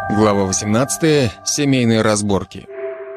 Глава 18. Семейные разборки.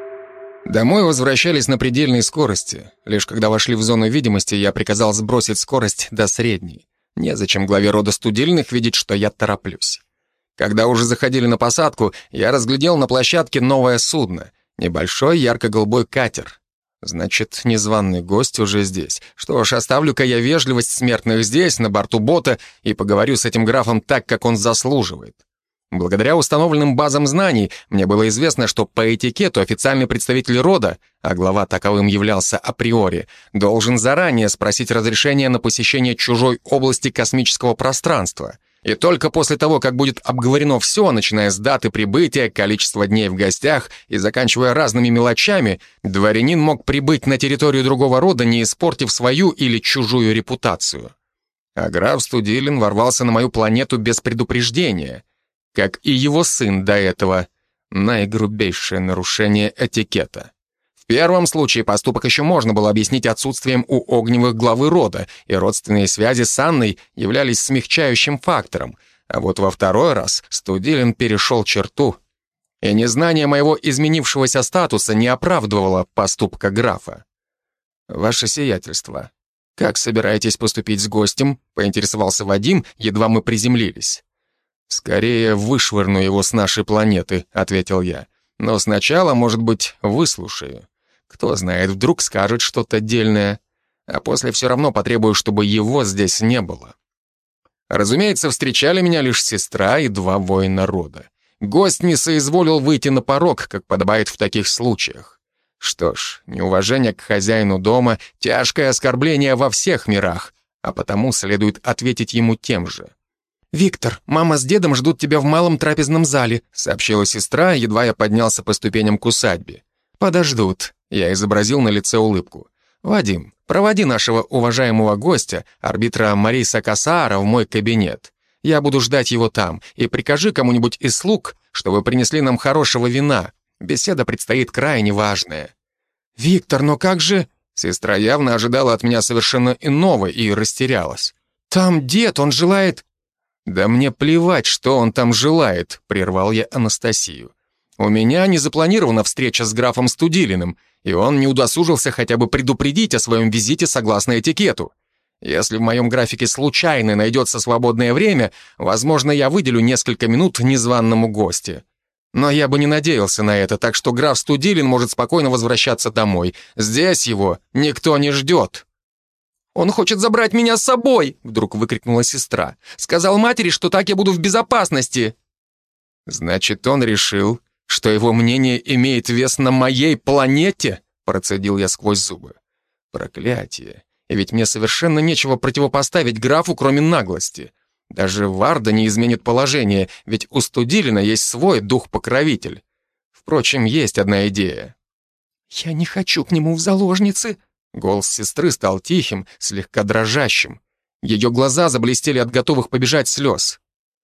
Домой возвращались на предельной скорости. Лишь когда вошли в зону видимости, я приказал сбросить скорость до средней. Незачем главе рода Студилиных видеть, что я тороплюсь. Когда уже заходили на посадку, я разглядел на площадке новое судно. Небольшой ярко-голубой катер. Значит, незваный гость уже здесь. Что ж, оставлю-ка я вежливость смертных здесь, на борту бота, и поговорю с этим графом так, как он заслуживает. Благодаря установленным базам знаний мне было известно, что по этикету официальный представитель рода, а глава таковым являлся априори, должен заранее спросить разрешение на посещение чужой области космического пространства. И только после того, как будет обговорено все, начиная с даты прибытия, количества дней в гостях и заканчивая разными мелочами, дворянин мог прибыть на территорию другого рода, не испортив свою или чужую репутацию. А граф Студилин ворвался на мою планету без предупреждения, как и его сын до этого. Наигрубейшее нарушение этикета. В первом случае поступок еще можно было объяснить отсутствием у Огневых главы рода, и родственные связи с Анной являлись смягчающим фактором. А вот во второй раз Студилин перешел черту. И незнание моего изменившегося статуса не оправдывало поступка графа. «Ваше сиятельство, как собираетесь поступить с гостем?» — поинтересовался Вадим, едва мы приземлились. «Скорее вышвырну его с нашей планеты», — ответил я. «Но сначала, может быть, выслушаю. Кто знает, вдруг скажет что-то дельное, а после все равно потребую, чтобы его здесь не было». Разумеется, встречали меня лишь сестра и два воина рода. Гость не соизволил выйти на порог, как подобает в таких случаях. Что ж, неуважение к хозяину дома — тяжкое оскорбление во всех мирах, а потому следует ответить ему тем же. «Виктор, мама с дедом ждут тебя в малом трапезном зале», сообщила сестра, едва я поднялся по ступеням к усадьбе. «Подождут», — я изобразил на лице улыбку. «Вадим, проводи нашего уважаемого гостя, арбитра Мариса Касаара, в мой кабинет. Я буду ждать его там, и прикажи кому-нибудь из слуг, чтобы принесли нам хорошего вина. Беседа предстоит крайне важная». «Виктор, но как же...» Сестра явно ожидала от меня совершенно иного и растерялась. «Там дед, он желает...» «Да мне плевать, что он там желает», — прервал я Анастасию. «У меня не запланирована встреча с графом Студилиным, и он не удосужился хотя бы предупредить о своем визите согласно этикету. Если в моем графике случайно найдется свободное время, возможно, я выделю несколько минут незваному гостю. Но я бы не надеялся на это, так что граф Студилин может спокойно возвращаться домой. Здесь его никто не ждет». «Он хочет забрать меня с собой!» — вдруг выкрикнула сестра. «Сказал матери, что так я буду в безопасности!» «Значит, он решил, что его мнение имеет вес на моей планете?» — процедил я сквозь зубы. «Проклятие! И ведь мне совершенно нечего противопоставить графу, кроме наглости. Даже Варда не изменит положение, ведь у Студилина есть свой дух-покровитель. Впрочем, есть одна идея». «Я не хочу к нему в заложницы!» Голос сестры стал тихим, слегка дрожащим. Ее глаза заблестели от готовых побежать слез.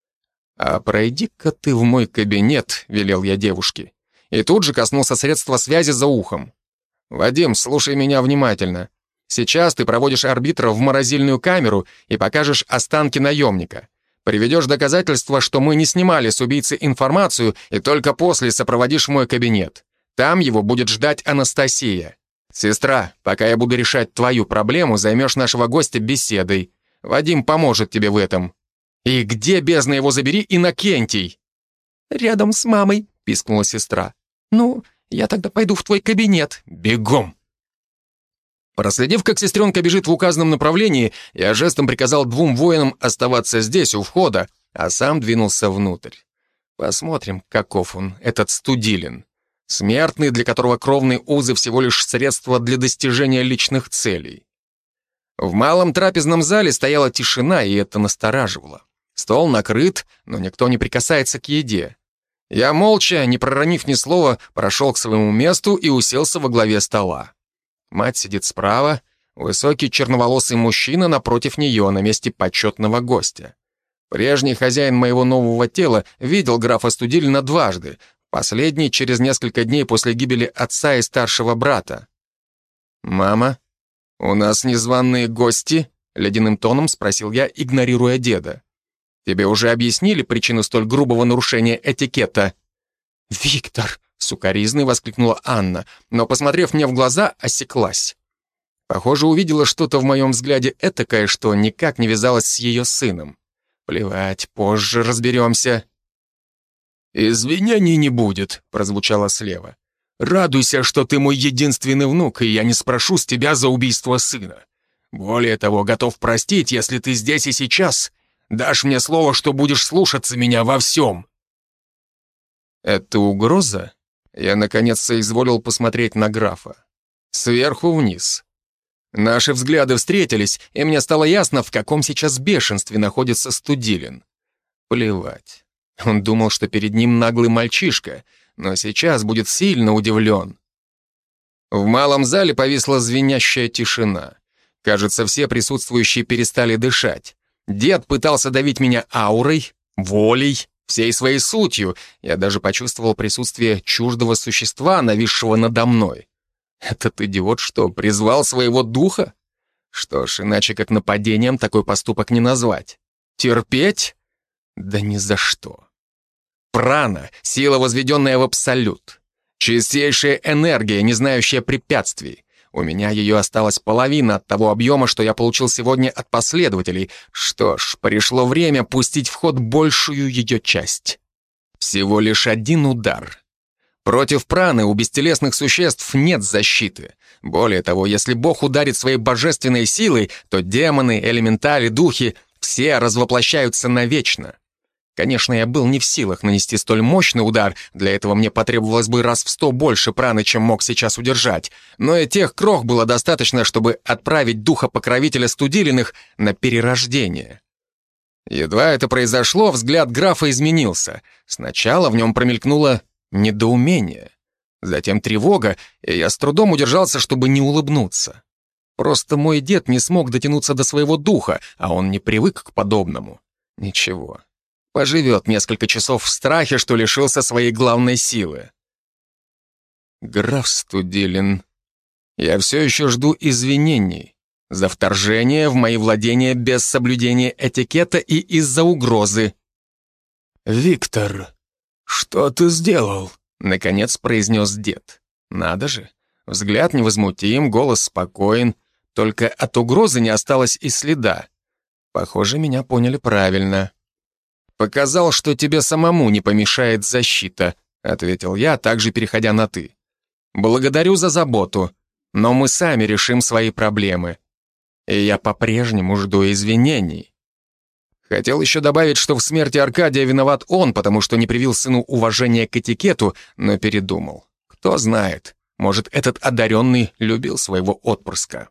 «А пройди-ка ты в мой кабинет», — велел я девушке. И тут же коснулся средства связи за ухом. «Вадим, слушай меня внимательно. Сейчас ты проводишь арбитра в морозильную камеру и покажешь останки наемника. Приведешь доказательства, что мы не снимали с убийцы информацию, и только после сопроводишь в мой кабинет. Там его будет ждать Анастасия. Сестра, пока я буду решать твою проблему, займешь нашего гостя беседой. Вадим поможет тебе в этом. И где, бездна его забери, Иннокентий?» «Рядом с мамой», — пискнула сестра. «Ну, я тогда пойду в твой кабинет». «Бегом!» Проследив, как сестренка бежит в указанном направлении, я жестом приказал двум воинам оставаться здесь, у входа, а сам двинулся внутрь. Посмотрим, каков он, этот Студилин. Смертный, для которого кровные узы всего лишь средство для достижения личных целей. В малом трапезном зале стояла тишина, и это настораживало. Стол накрыт, но никто не прикасается к еде. Я молча, не проронив ни слова, прошел к своему месту и уселся во главе стола. Мать сидит справа, высокий черноволосый мужчина напротив нее, на месте почетного гостя. Прежний хозяин моего нового тела видел графа Студилина дважды, последний через несколько дней после гибели отца и старшего брата. «Мама, у нас незваные гости?» — ледяным тоном спросил я, игнорируя деда. Тебе уже объяснили причину столь грубого нарушения этикета?» «Виктор!» — сукоризной воскликнула Анна, но, посмотрев мне в глаза, осеклась. Похоже, увидела что-то в моем взгляде этакое, что никак не вязалось с ее сыном. Плевать, позже разберемся. «Извинений не будет», — прозвучало слева. «Радуйся, что ты мой единственный внук, и я не спрошу с тебя за убийство сына. Более того, готов простить, если ты здесь и сейчас дашь мне слово, что будешь слушаться меня во всем». «Это угроза?» Я, наконец, соизволил посмотреть на графа. Сверху вниз. Наши взгляды встретились, и мне стало ясно, в каком сейчас бешенстве находится Студилин. Плевать. Он думал, что перед ним наглый мальчишка, но сейчас будет сильно удивлен. В малом зале повисла звенящая тишина. Кажется, все присутствующие перестали дышать. Дед пытался давить меня аурой, волей, всей своей сутью. Я даже почувствовал присутствие чуждого существа, нависшего надо мной. Этот идиот что, призвал своего духа? Что ж, иначе как нападением такой поступок не назвать. Терпеть? Да ни за что. Прана — сила, возведенная в абсолют. Чистейшая энергия, не знающая препятствий. У меня ее осталась половина от того объема, что я получил сегодня от последователей. Что ж, пришло время пустить в ход большую ее часть. Всего лишь один удар. Против праны у бестелесных существ нет защиты. Более того, если Бог ударит своей божественной силой, то демоны, элементали, духи — все развоплощаются навечно. Конечно, я был не в силах нанести столь мощный удар, для этого мне потребовалось бы раз в 100 больше праны, чем мог сейчас удержать, но и тех крох было достаточно, чтобы отправить духа-покровителя Студилиных на перерождение. Едва это произошло, взгляд графа изменился. Сначала в нем промелькнуло недоумение, затем тревога, и я с трудом удержался, чтобы не улыбнуться. Просто мой дед не смог дотянуться до своего духа, а он не привык к подобному. Ничего. Поживет несколько часов в страхе, что лишился своей главной силы. Граф Студилин, я все еще жду извинений за вторжение в мои владения без соблюдения этикета и из-за угрозы. «Виктор, что ты сделал?» — наконец произнес дед. Надо же, взгляд невозмутим, голос спокоен, только от угрозы не осталось и следа. Похоже, меня поняли правильно. «Показал, что тебе самому не помешает защита», — ответил я, также переходя на «ты». «Благодарю за заботу, но мы сами решим свои проблемы. И я по-прежнему жду извинений». Хотел еще добавить, что в смерти Аркадия виноват он, потому что не привил сыну уважения к этикету, но передумал. Кто знает, может, этот одаренный любил своего отпрыска.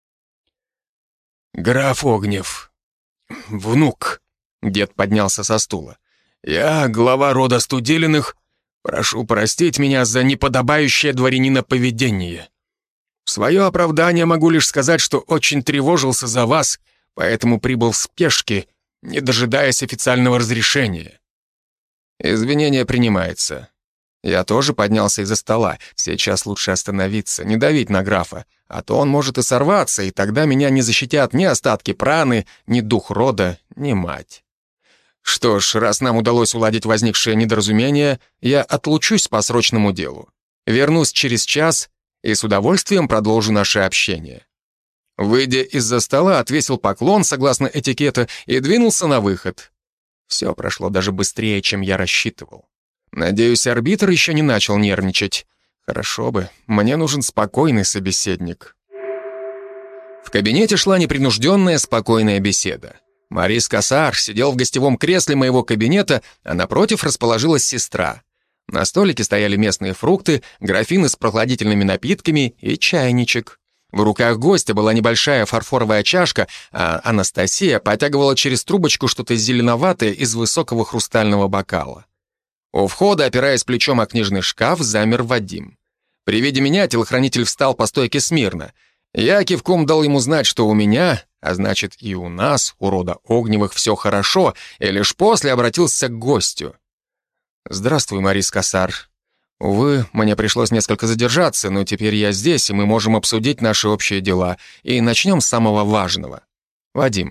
«Граф Огнев, внук», — дед поднялся со стула. «Я, глава рода Студилиных, прошу простить меня за неподобающее дворянина поведение. В свое оправдание могу лишь сказать, что очень тревожился за вас, поэтому прибыл в спешке, не дожидаясь официального разрешения». Извинение принимается. Я тоже поднялся из-за стола. Сейчас лучше остановиться, не давить на графа, а то он может и сорваться, и тогда меня не защитят ни остатки праны, ни дух рода, ни мать. Что ж, раз нам удалось уладить возникшее недоразумение, я отлучусь по срочному делу. Вернусь через час и с удовольствием продолжу наше общение. Выйдя из-за стола, отвесил поклон согласно этикета и двинулся на выход. Все прошло даже быстрее, чем я рассчитывал. Надеюсь, арбитр еще не начал нервничать. Хорошо бы, мне нужен спокойный собеседник. В кабинете шла непринужденная, спокойная беседа. Марис Кассар сидел в гостевом кресле моего кабинета, а напротив расположилась сестра. На столике стояли местные фрукты, графины с прохладительными напитками и чайничек. В руках гостя была небольшая фарфоровая чашка, а Анастасия потягивала через трубочку что-то зеленоватое из высокого хрустального бокала. У входа, опираясь плечом о книжный шкаф, замер Вадим. При виде меня телохранитель встал по стойке смирно. Я кивком дал ему знать, что у меня, а значит и у нас, у рода Огневых, все хорошо, и лишь после обратился к гостю. «Здравствуй, Марис Кассар. Увы, мне пришлось несколько задержаться, но теперь я здесь, и мы можем обсудить наши общие дела. И начнем с самого важного. Вадим,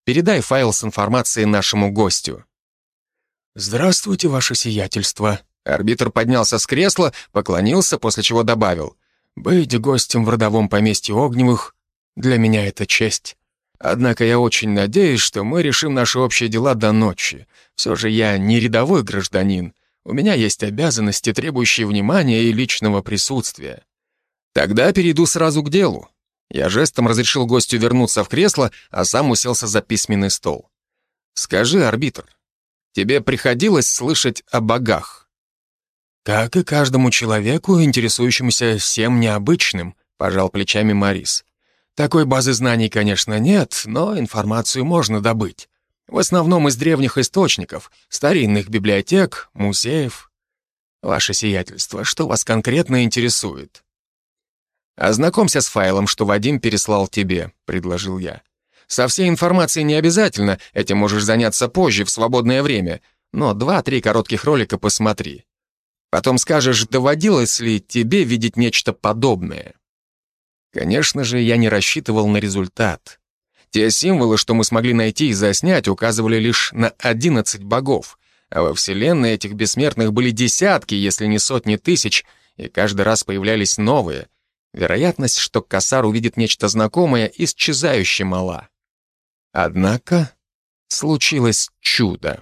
Передай файл с информацией нашему гостю». «Здравствуйте, ваше сиятельство». Арбитр поднялся с кресла, поклонился, после чего добавил: «Быть гостем в родовом поместье Огневых для меня это честь. Однако я очень надеюсь, что мы решим наши общие дела до ночи. Все же я не рядовой гражданин. У меня есть обязанности, требующие внимания и личного присутствия». «Тогда перейду сразу к делу». Я жестом разрешил гостю вернуться в кресло, а сам уселся за письменный стол. «Скажи, арбитр, тебе приходилось слышать о богах?» «Как и каждому человеку, интересующемуся всем необычным», — пожал плечами Морис. «Такой базы знаний, конечно, нет, но информацию можно добыть. В основном из древних источников, старинных библиотек, музеев. Ваше сиятельство, что вас конкретно интересует?» «Ознакомься с файлом, что Вадим переслал тебе», — предложил я. «Со всей информацией не обязательно, этим можешь заняться позже, в свободное время, но 2-3 коротких ролика посмотри. Потом скажешь, доводилось ли тебе видеть нечто подобное». Конечно же, я не рассчитывал на результат. Те символы, что мы смогли найти и заснять, указывали лишь на 11 богов, а во вселенной этих бессмертных были десятки, если не сотни тысяч, и каждый раз появлялись новые. Вероятность, что Касар увидит нечто знакомое, исчезающе мала. Однако случилось чудо.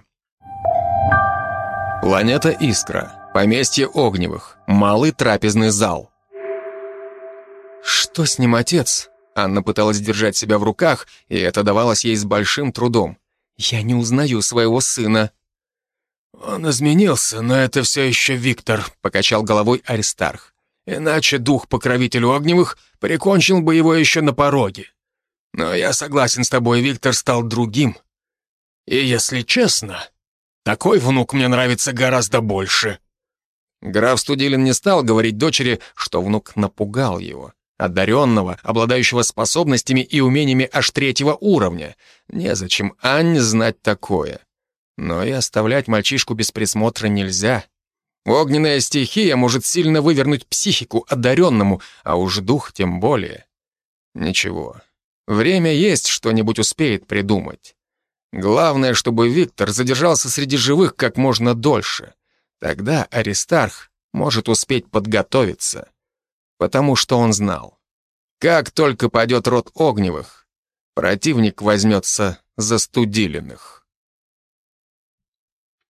Планета Искра, поместье Огневых, малый трапезный зал. «Что с ним, отец?» Анна пыталась держать себя в руках, и это давалось ей с большим трудом. «Я не узнаю своего сына». «Он изменился, но это все еще Виктор», — покачал головой Аристарх. «Иначе дух-покровитель Огневых прикончил бы его еще на пороге. Но я согласен с тобой, Виктор стал другим. И если честно, такой внук мне нравится гораздо больше». Граф Студилин не стал говорить дочери, что внук напугал его. Одаренного, обладающего способностями и умениями аж 3-го уровня. Незачем Анне знать такое. Но и оставлять мальчишку без присмотра нельзя. Огненная стихия может сильно вывернуть психику одаренному, а уж дух тем более. Ничего, время есть, что-нибудь успеет придумать. Главное, чтобы Виктор задержался среди живых как можно дольше. Тогда Аристарх может успеть подготовиться. Потому что он знал. Как только падет род Огневых, противник возьмется за Студилиных.